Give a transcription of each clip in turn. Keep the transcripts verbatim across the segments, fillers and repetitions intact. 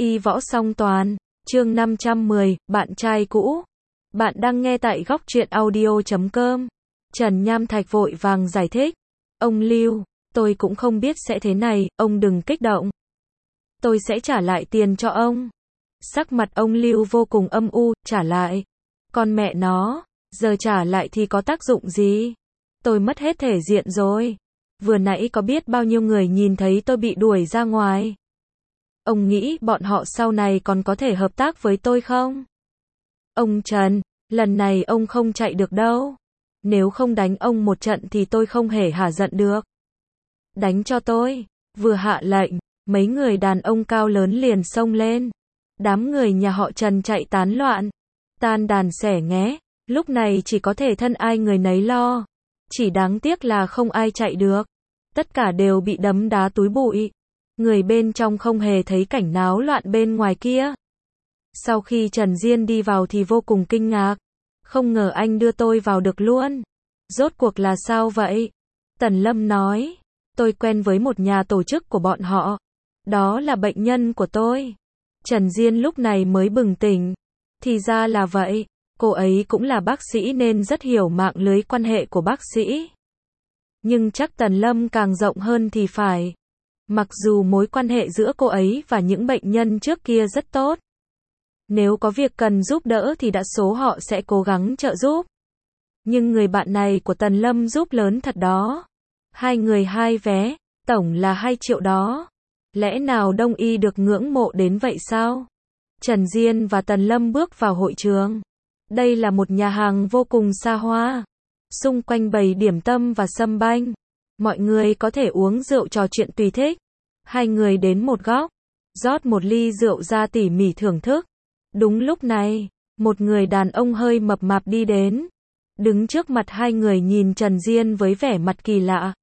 Y võ song toàn, chương năm trăm mười, bạn trai cũ. Bạn đang nghe tại góc truyện audio chấm com. Trần Nham Thạch vội vàng giải thích. Ông Lưu, tôi cũng không biết sẽ thế này, ông đừng kích động. Tôi sẽ trả lại tiền cho ông. Sắc mặt ông Lưu vô cùng âm u, trả lại. Con mẹ nó, giờ trả lại thì có tác dụng gì? Tôi mất hết thể diện rồi. Vừa nãy có biết bao nhiêu người nhìn thấy tôi bị đuổi ra ngoài. Ông nghĩ bọn họ sau này còn có thể hợp tác với tôi không? Ông Trần, lần này ông không chạy được đâu. Nếu không đánh ông một trận thì tôi không hề hả giận được. Đánh cho tôi. Vừa hạ lệnh, mấy người đàn ông cao lớn liền xông lên. Đám người nhà họ Trần chạy tán loạn. Tan đàn xẻ nghé. Lúc này chỉ có thể thân ai người nấy lo. Chỉ đáng tiếc là không ai chạy được. Tất cả đều bị đấm đá túi bụi. Người bên trong không hề thấy cảnh náo loạn bên ngoài kia. Sau khi Trần Diên đi vào thì vô cùng kinh ngạc. Không ngờ anh đưa tôi vào được luôn. Rốt cuộc là sao vậy? Tần Lâm nói. Tôi quen với một nhà tổ chức của bọn họ. Đó là bệnh nhân của tôi. Trần Diên lúc này mới bừng tỉnh. Thì ra là vậy. Cô ấy cũng là bác sĩ nên rất hiểu mạng lưới quan hệ của bác sĩ. Nhưng chắc Tần Lâm càng rộng hơn thì phải. Mặc dù mối quan hệ giữa cô ấy và những bệnh nhân trước kia rất tốt. Nếu có việc cần giúp đỡ thì đa số họ sẽ cố gắng trợ giúp. Nhưng người bạn này của Tần Lâm giúp lớn thật đó. Hai người hai vé, tổng là hai triệu đó. Lẽ nào Đông Y được ngưỡng mộ đến vậy sao? Trần Diên và Tần Lâm bước vào hội trường. Đây là một nhà hàng vô cùng xa hoa. Xung quanh bày điểm tâm và sâm banh. Mọi người có thể uống rượu trò chuyện tùy thích. Hai người đến một góc, rót một ly rượu ra tỉ mỉ thưởng thức. Đúng lúc này, một người đàn ông hơi mập mạp đi đến. Đứng trước mặt hai người nhìn Trần Diên với vẻ mặt kỳ lạ.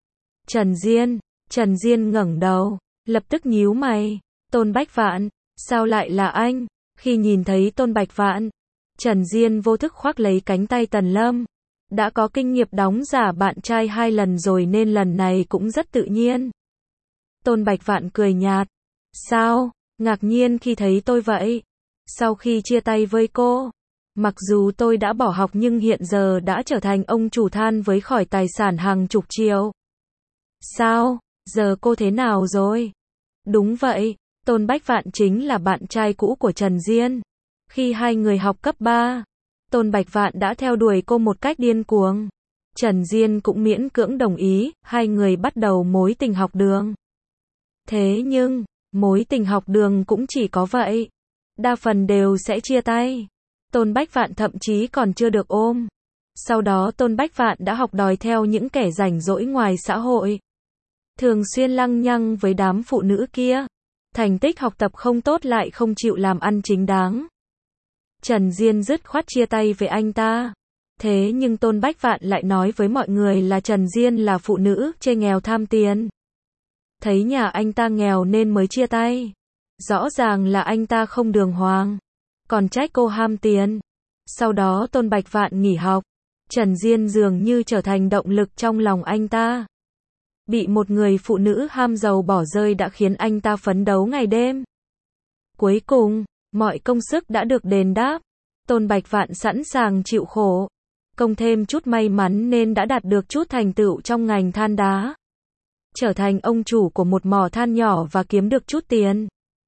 Trần Diên, Trần Diên ngẩng đầu, lập tức nhíu mày. Tôn Bách Vạn, sao lại là anh? Khi nhìn thấy Tôn Bạch Vạn, Trần Diên vô thức khoác lấy cánh tay Tần Lâm. Đã có kinh nghiệm đóng giả bạn trai hai lần rồi nên lần này cũng rất tự nhiên. Tôn Bạch Vạn cười nhạt. Sao? Ngạc nhiên khi thấy tôi vậy. Sau khi chia tay với cô, mặc dù tôi đã bỏ học nhưng hiện giờ đã trở thành ông chủ than với khỏi tài sản hàng chục triệu. Sao? Giờ cô thế nào rồi? Đúng vậy, Tôn Bách Vạn chính là bạn trai cũ của Trần Diên. Khi hai người học cấp ba, Tôn Bạch Vạn đã theo đuổi cô một cách điên cuồng. Trần Diên cũng miễn cưỡng đồng ý, hai người bắt đầu mối tình học đường. Thế nhưng, mối tình học đường cũng chỉ có vậy. Đa phần đều sẽ chia tay. Tôn Bách Vạn thậm chí còn chưa được ôm. Sau đó Tôn Bách Vạn đã học đòi theo những kẻ rảnh rỗi ngoài xã hội. Thường xuyên lăng nhăng với đám phụ nữ kia. Thành tích học tập không tốt lại không chịu làm ăn chính đáng. Trần Diên dứt khoát chia tay với anh ta. Thế nhưng Tôn Bách Vạn lại nói với mọi người là Trần Diên là phụ nữ, chê nghèo tham tiền. Thấy nhà anh ta nghèo nên mới chia tay. Rõ ràng là anh ta không đường hoàng. Còn trách cô ham tiền. Sau đó Tôn Bạch Vạn nghỉ học. Trần Diên dường như trở thành động lực trong lòng anh ta. Bị một người phụ nữ ham giàu bỏ rơi đã khiến anh ta phấn đấu ngày đêm. Cuối cùng, mọi công sức đã được đền đáp. Tôn Bạch Vạn sẵn sàng chịu khổ. Cộng thêm chút may mắn nên đã đạt được chút thành tựu trong ngành than đá. Trở thành ông chủ của một mỏ than nhỏ và kiếm được chút tiền.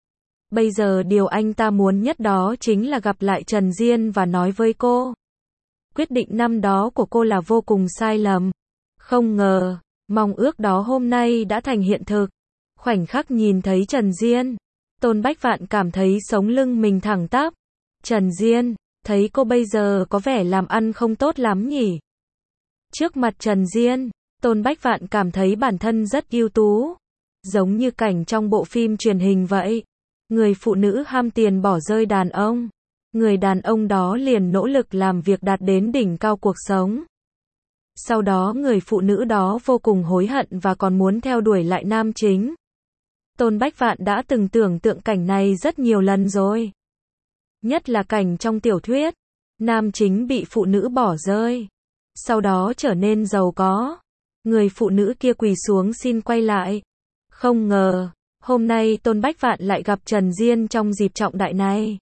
Bây giờ điều anh ta muốn nhất đó chính là gặp lại Trần Diên và nói với cô. Quyết định năm đó của cô là vô cùng sai lầm. Không ngờ, mong ước đó hôm nay đã thành hiện thực. Khoảnh khắc nhìn thấy Trần Diên, Tôn Bách Vạn cảm thấy sống lưng mình thẳng tắp. Trần Diên, thấy cô bây giờ có vẻ làm ăn không tốt lắm nhỉ? Trước mặt Trần Diên, Tôn Bách Vạn cảm thấy bản thân rất ưu tú. Giống như cảnh trong bộ phim truyền hình vậy. Người phụ nữ ham tiền bỏ rơi đàn ông. Người đàn ông đó liền nỗ lực làm việc đạt đến đỉnh cao cuộc sống. Sau đó người phụ nữ đó vô cùng hối hận và còn muốn theo đuổi lại nam chính. Tôn Bách Vạn đã từng tưởng tượng cảnh này rất nhiều lần rồi. Nhất là cảnh trong tiểu thuyết. Nam chính bị phụ nữ bỏ rơi. Sau đó trở nên giàu có. Người phụ nữ kia quỳ xuống xin quay lại. Không ngờ, Hôm nay Tôn Bách Vạn lại gặp Trần Diên trong dịp trọng đại này.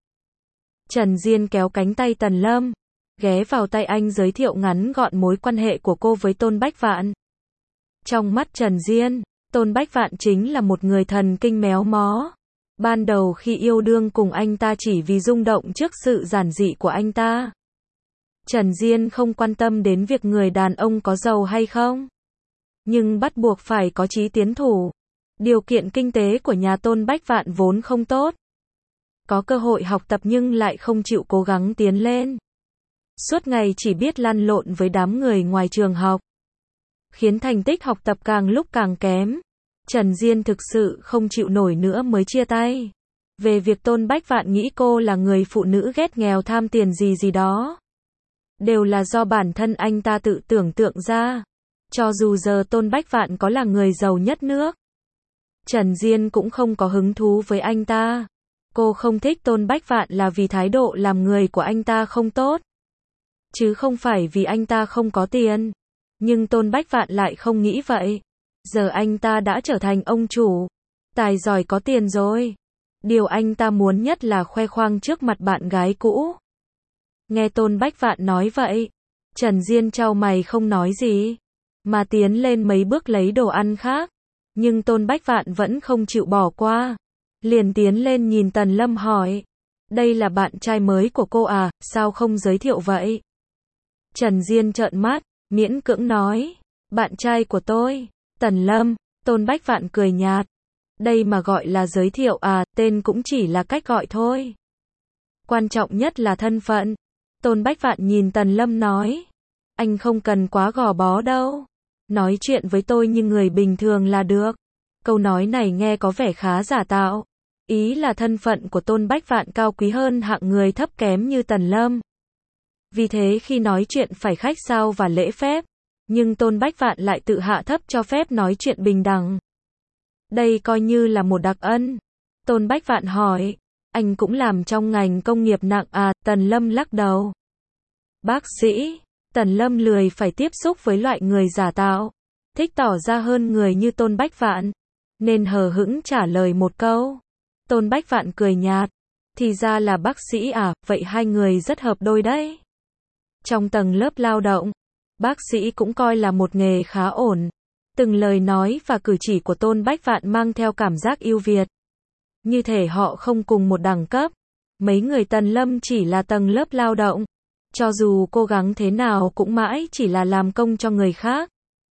Trần Diên kéo cánh tay Tần Lâm, ghé vào tay anh giới thiệu ngắn gọn mối quan hệ của cô với Tôn Bách Vạn. Trong mắt Trần Diên, Tôn Bách Vạn chính là một người thần kinh méo mó. Ban đầu khi yêu đương cùng anh ta chỉ vì rung động trước sự giản dị của anh ta. Trần Diên không quan tâm đến việc người đàn ông có giàu hay không. Nhưng bắt buộc phải có chí tiến thủ. Điều kiện kinh tế của nhà Tôn Bách Vạn vốn không tốt. Có cơ hội học tập nhưng lại không chịu cố gắng tiến lên. Suốt ngày chỉ biết lăn lộn với đám người ngoài trường học. Khiến thành tích học tập càng lúc càng kém. Trần Diên thực sự không chịu nổi nữa mới chia tay. Về việc Tôn Bách Vạn nghĩ cô là người phụ nữ ghét nghèo tham tiền gì gì đó. Đều là do bản thân anh ta tự tưởng tượng ra. Cho dù giờ Tôn Bách Vạn có là người giàu nhất nước. Trần Diên cũng không có hứng thú với anh ta. Cô không thích Tôn Bách Vạn là vì thái độ làm người của anh ta không tốt. Chứ không phải vì anh ta không có tiền. Nhưng Tôn Bách Vạn lại không nghĩ vậy. Giờ anh ta đã trở thành ông chủ. Tài giỏi có tiền rồi. Điều anh ta muốn nhất là khoe khoang trước mặt bạn gái cũ. Nghe Tôn Bách Vạn nói vậy. Trần Diên chau mày không nói gì. Mà tiến lên mấy bước lấy đồ ăn khác. Nhưng Tôn Bách Vạn vẫn không chịu bỏ qua. Liền tiến lên nhìn Tần Lâm hỏi. Đây là bạn trai mới của cô à, sao không giới thiệu vậy? Trần Diên trợn mắt, miễn cưỡng nói. Bạn trai của tôi, Tần Lâm. Tôn Bách Vạn cười nhạt. Đây mà gọi là giới thiệu à, tên cũng chỉ là cách gọi thôi. Quan trọng nhất là thân phận. Tôn Bách Vạn nhìn Tần Lâm nói. Anh không cần quá gò bó đâu. Nói chuyện với tôi như người bình thường là được. Câu nói này nghe có vẻ khá giả tạo. Ý là thân phận của Tôn Bách Vạn cao quý hơn hạng người thấp kém như Tần Lâm. Vì thế khi nói chuyện phải khách sáo và lễ phép. Nhưng Tôn Bách Vạn lại tự hạ thấp cho phép nói chuyện bình đẳng. Đây coi như là một đặc ân. Tôn Bách Vạn hỏi. Anh cũng làm trong ngành công nghiệp nặng à? Tần Lâm lắc đầu. Bác sĩ. Tần Lâm lười phải tiếp xúc với loại người giả tạo. Thích tỏ ra hơn người như Tôn Bách Vạn. Nên hờ hững trả lời một câu. Tôn Bách Vạn cười nhạt. Thì ra là bác sĩ à, vậy hai người rất hợp đôi đấy. Trong tầng lớp lao động, bác sĩ cũng coi là một nghề khá ổn. Từng lời nói và cử chỉ của Tôn Bách Vạn mang theo cảm giác ưu việt. Như thể họ không cùng một đẳng cấp. Mấy người Tần Lâm chỉ là tầng lớp lao động. Cho dù cố gắng thế nào cũng mãi chỉ là làm công cho người khác.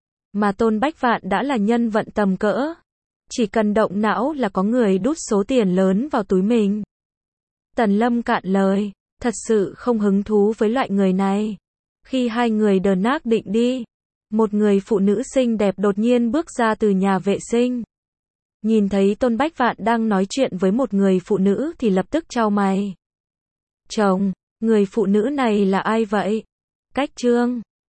Mà Tôn Bách Vạn đã là nhân vận tầm cỡ. Chỉ cần động não là có người đút số tiền lớn vào túi mình. Tần Lâm cạn lời, thật sự không hứng thú với loại người này. Khi hai người đờ nác định đi, một người phụ nữ xinh đẹp đột nhiên bước ra từ nhà vệ sinh. Nhìn thấy Tôn Bách Vạn đang nói chuyện với một người phụ nữ thì lập tức chau mày. Chồng, người phụ nữ này là ai vậy? Cách Trương.